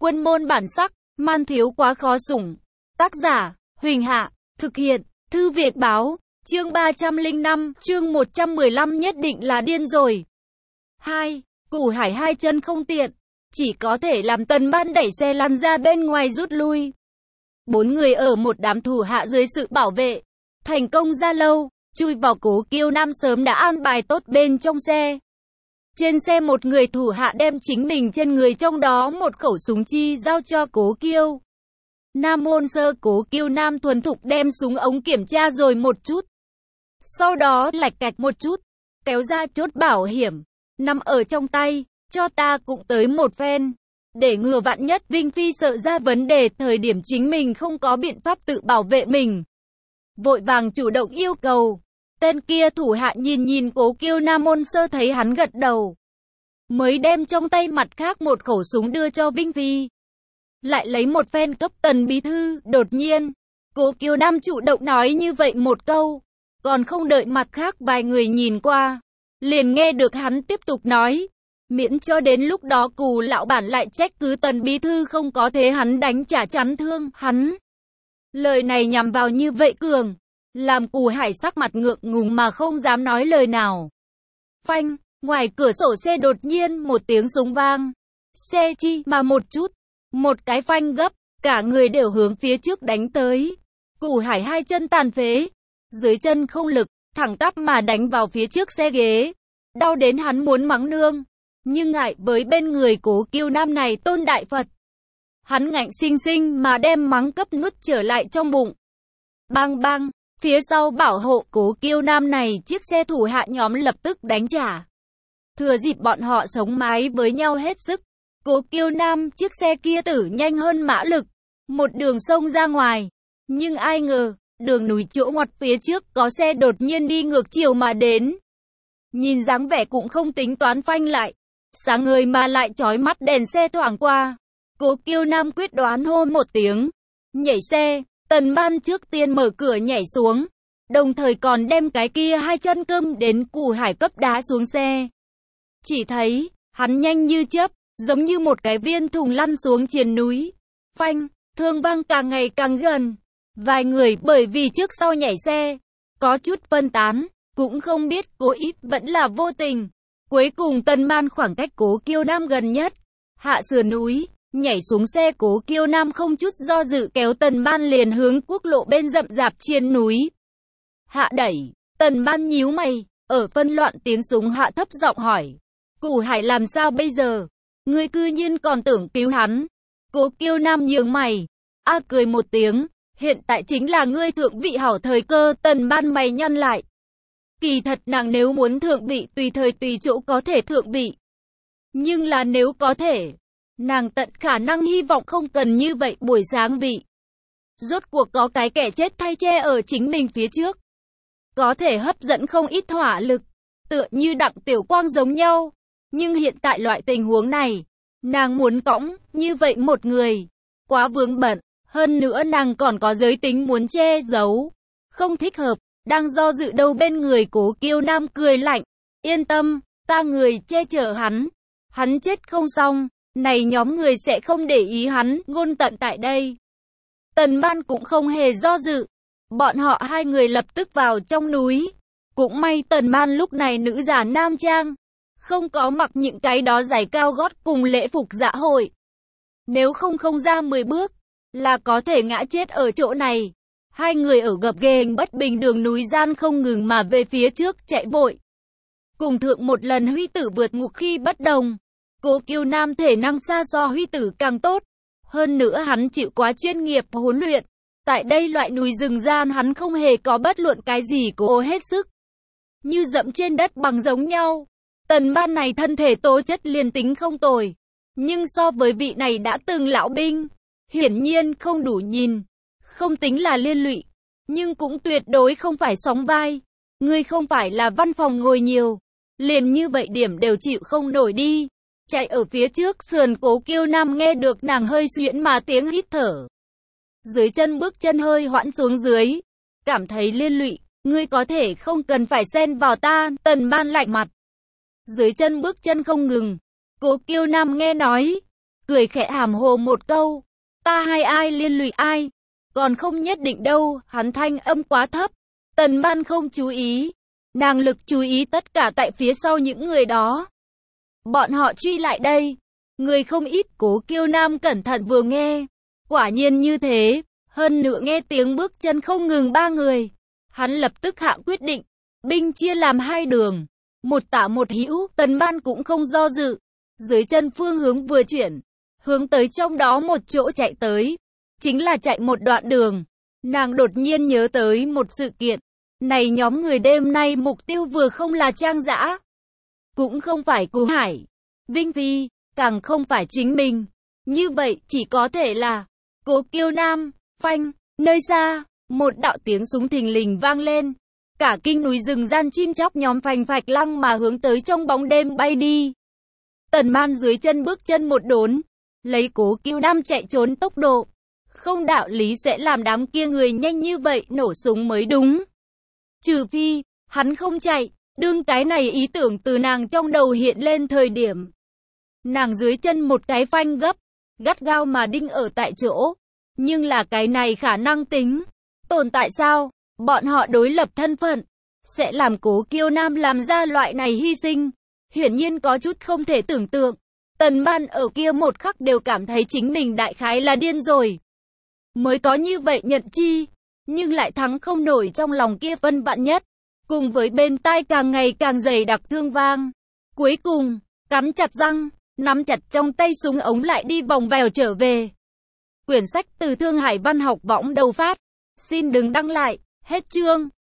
Quân môn bản sắc, man thiếu quá khó sủng. Tác giả, Huỳnh Hạ, thực hiện, Thư Việt Báo, chương 305, chương 115 nhất định là điên rồi. 2. Củ Hải hai chân không tiện, chỉ có thể làm Tần Ban đẩy xe lăn ra bên ngoài rút lui. 4 người ở một đám thủ hạ dưới sự bảo vệ, thành công ra lâu, chui vào Cố Kiêu Nam sớm đã an bài tốt bên trong xe. Trên xe một người thủ hạ đem chính mình trên người, trong đó một khẩu súng chi giao cho Cố Kiêu Nam ôn sơ. Cố Kiêu Nam thuần thục đem súng ống kiểm tra rồi một chút. Sau đó lạch cạch một chút, kéo ra chốt bảo hiểm, nằm ở trong tay, cho ta cũng tới một phen. Để ngừa vạn nhất Vinh Phi sợ ra vấn đề thời điểm chính mình không có biện pháp tự bảo vệ mình. Vội vàng chủ động yêu cầu. Tên kia thủ hạ nhìn Cố Kiêu Nam ôn sơ, thấy hắn gật đầu, mới đem trong tay mặt khác một khẩu súng đưa cho Vinh Phi. Lại lấy một phen cấp Tần bí thư. Đột nhiên, Cố Kiêu Nam chủ động nói như vậy một câu, còn không đợi mặt khác vài người nhìn qua, liền nghe được hắn tiếp tục nói, miễn cho đến lúc đó Cù lão bản lại trách cứ Tần bí thư không có thế hắn đánh trả chắn thương hắn. Lời này nhằm vào như vậy cường, làm Cù Hải sắc mặt ngượng ngùng mà không dám nói lời nào. Phanh, ngoài cửa sổ xe đột nhiên một tiếng súng vang. Xe chi mà một chút, một cái phanh gấp, cả người đều hướng phía trước đánh tới. Cù Hải hai chân tàn phế, dưới chân không lực, thẳng tắp mà đánh vào phía trước xe ghế. Đau đến hắn muốn mắng nương, nhưng ngại với bên người Cố Kiêu Nam này tôn đại Phật, hắn ngạnh sinh sinh mà đem mắng cấp nuốt trở lại trong bụng. Bang bang, phía sau bảo hộ Cố Kiêu Nam này chiếc xe thủ hạ nhóm lập tức đánh trả. Thừa dịp bọn họ sống mái với nhau hết sức, Cố Kiêu Nam chiếc xe kia tử nhanh hơn mã lực, một đường xông ra ngoài. Nhưng ai ngờ, đường núi chỗ ngoặt phía trước có xe đột nhiên đi ngược chiều mà đến. Nhìn dáng vẻ cũng không tính toán phanh lại, sáng ngời mà lại chói mắt đèn xe thoảng qua. Cố Kiêu Nam quyết đoán hô một tiếng, nhảy xe. Tần Ban trước tiên mở cửa nhảy xuống, đồng thời còn đem cái kia hai chân cơm đến Cù Hải cấp đá xuống xe. Chỉ thấy, hắn nhanh như chớp, giống như một cái viên thùng lăn xuống triền núi. Phanh, thương vang càng ngày càng gần. Vài người bởi vì trước sau nhảy xe, có chút phân tán, cũng không biết cố ý vẫn là vô tình. Cuối cùng Tần Ban khoảng cách Cố Kiêu Nam gần nhất, hạ sườn núi, nhảy xuống xe. Cố Kiêu Nam không chút do dự kéo Tần Ban liền hướng quốc lộ bên rậm rạp trên núi. Hạ đẩy, Tần Ban nhíu mày, ở phân loạn tiếng súng hạ thấp giọng hỏi, Cù Hải làm sao bây giờ? Ngươi cư nhiên còn tưởng cứu hắn. Cố Kiêu Nam nhướng mày, cười một tiếng, hiện tại chính là ngươi thượng vị hảo thời cơ. Tần Ban mày nhăn lại. Kỳ thật nàng nếu muốn thượng vị tùy thời tùy chỗ có thể thượng vị. Nhưng là nếu có thể, nàng tận khả năng hy vọng không cần như vậy buổi sáng vị. Rốt cuộc có cái kẻ chết thay che ở chính mình phía trước, có thể hấp dẫn không ít hỏa lực, tựa như Đặng Tiểu Quang giống nhau. Nhưng hiện tại loại tình huống này, nàng muốn cõng như vậy một người, quá vướng bận. Hơn nữa nàng còn có giới tính muốn che giấu, không thích hợp. Đang do dự đâu bên người Cố Kiêu Nam cười lạnh, yên tâm, ta người che chở hắn. Hắn chết không xong, này nhóm người sẽ không để ý hắn. Ngôn tận tại đây. Tần Ban cũng không hề do dự, bọn họ hai người lập tức vào trong núi. Cũng may Tần Ban lúc này nữ giả nam trang, không có mặc những cái đó giày cao gót cùng lễ phục dạ hội. Nếu không ra 10 bước, là có thể ngã chết ở chỗ này. Hai người ở gập ghềnh bất bình đường núi gian không ngừng mà về phía trước chạy vội. Cùng thượng một lần Huy Tử vượt ngục khi bất đồng, Cố Kiêu Nam thể năng xa so Huy Tử càng tốt. Hơn nữa hắn chịu quá chuyên nghiệp huấn luyện. Tại đây loại núi rừng gian hắn không hề có bất luận cái gì cố hết sức, như dẫm trên đất bằng giống nhau. Tần Ban này thân thể tố chất liền tính không tồi, nhưng so với vị này đã từng lão binh, hiển nhiên không đủ nhìn. Không tính là liên lụy, nhưng cũng tuyệt đối không phải sóng vai. Ngươi không phải là văn phòng ngồi nhiều, liền như vậy điểm đều chịu không nổi đi. Chạy ở phía trước sườn Cố Kiêu Nam nghe được nàng hơi xuyễn mà tiếng hít thở. Dưới chân bước chân hơi hoãn xuống dưới, cảm thấy liên lụy, ngươi có thể không cần phải xen vào ta. Tần Ban lạnh mặt, dưới chân bước chân không ngừng. Cố Kiêu Nam nghe nói, cười khẽ hàm hồ một câu. Ta hay ai liên lụy ai? Còn không nhất định đâu, hắn thanh âm quá thấp. Tần Ban không chú ý. Nàng lực chú ý tất cả tại phía sau những người đó. Bọn họ truy lại đây. Người không ít. Cố Kiêu Nam cẩn thận vừa nghe. Quả nhiên như thế. Hơn nữa nghe tiếng bước chân không ngừng 3 người. Hắn lập tức hạ quyết định. Binh chia làm 2 đường. Một tả một hữu. Tần Ban cũng không do dự. Dưới chân phương hướng vừa chuyển. Hướng tới trong đó một chỗ chạy tới. Chính là chạy một đoạn đường. Nàng đột nhiên nhớ tới một sự kiện. Này nhóm người đêm nay mục tiêu vừa không là Trang Dã. Cũng không phải Cù Hải, Vinh Phi, càng không phải chính mình. Như vậy chỉ có thể là Cố Kiêu Nam. Phanh, nơi xa, một đạo tiếng súng thình lình vang lên. Cả kinh núi rừng gian chim chóc nhóm phành phạch lăng mà hướng tới trong bóng đêm bay đi. Tần Man dưới chân bước chân một đốn. Lấy Cố Kiêu Nam chạy trốn tốc độ. Không đạo lý sẽ làm đám kia người nhanh như vậy nổ súng mới đúng. Trừ phi, hắn không chạy. Đương cái này ý tưởng từ nàng trong đầu hiện lên thời điểm. Nàng dưới chân một cái phanh gấp. Gắt gao mà đinh ở tại chỗ. Nhưng là cái này khả năng tính. Tồn tại sao? Bọn họ đối lập thân phận. Sẽ làm Cố Kiêu Nam làm ra loại này hy sinh. Hiển nhiên có chút không thể tưởng tượng. Tần Man ở kia một khắc đều cảm thấy chính mình đại khái là điên rồi. Mới có như vậy nhận chi. Nhưng lại thắng không nổi trong lòng kia phân vạn nhất. Cùng với bên tai càng ngày càng dày đặc thương vang. Cuối cùng, cắn chặt răng, nắm chặt trong tay súng ống lại đi vòng vèo trở về. Quyển sách từ Thương Hải Văn học võng đầu phát. Xin đừng đăng lại, hết chương.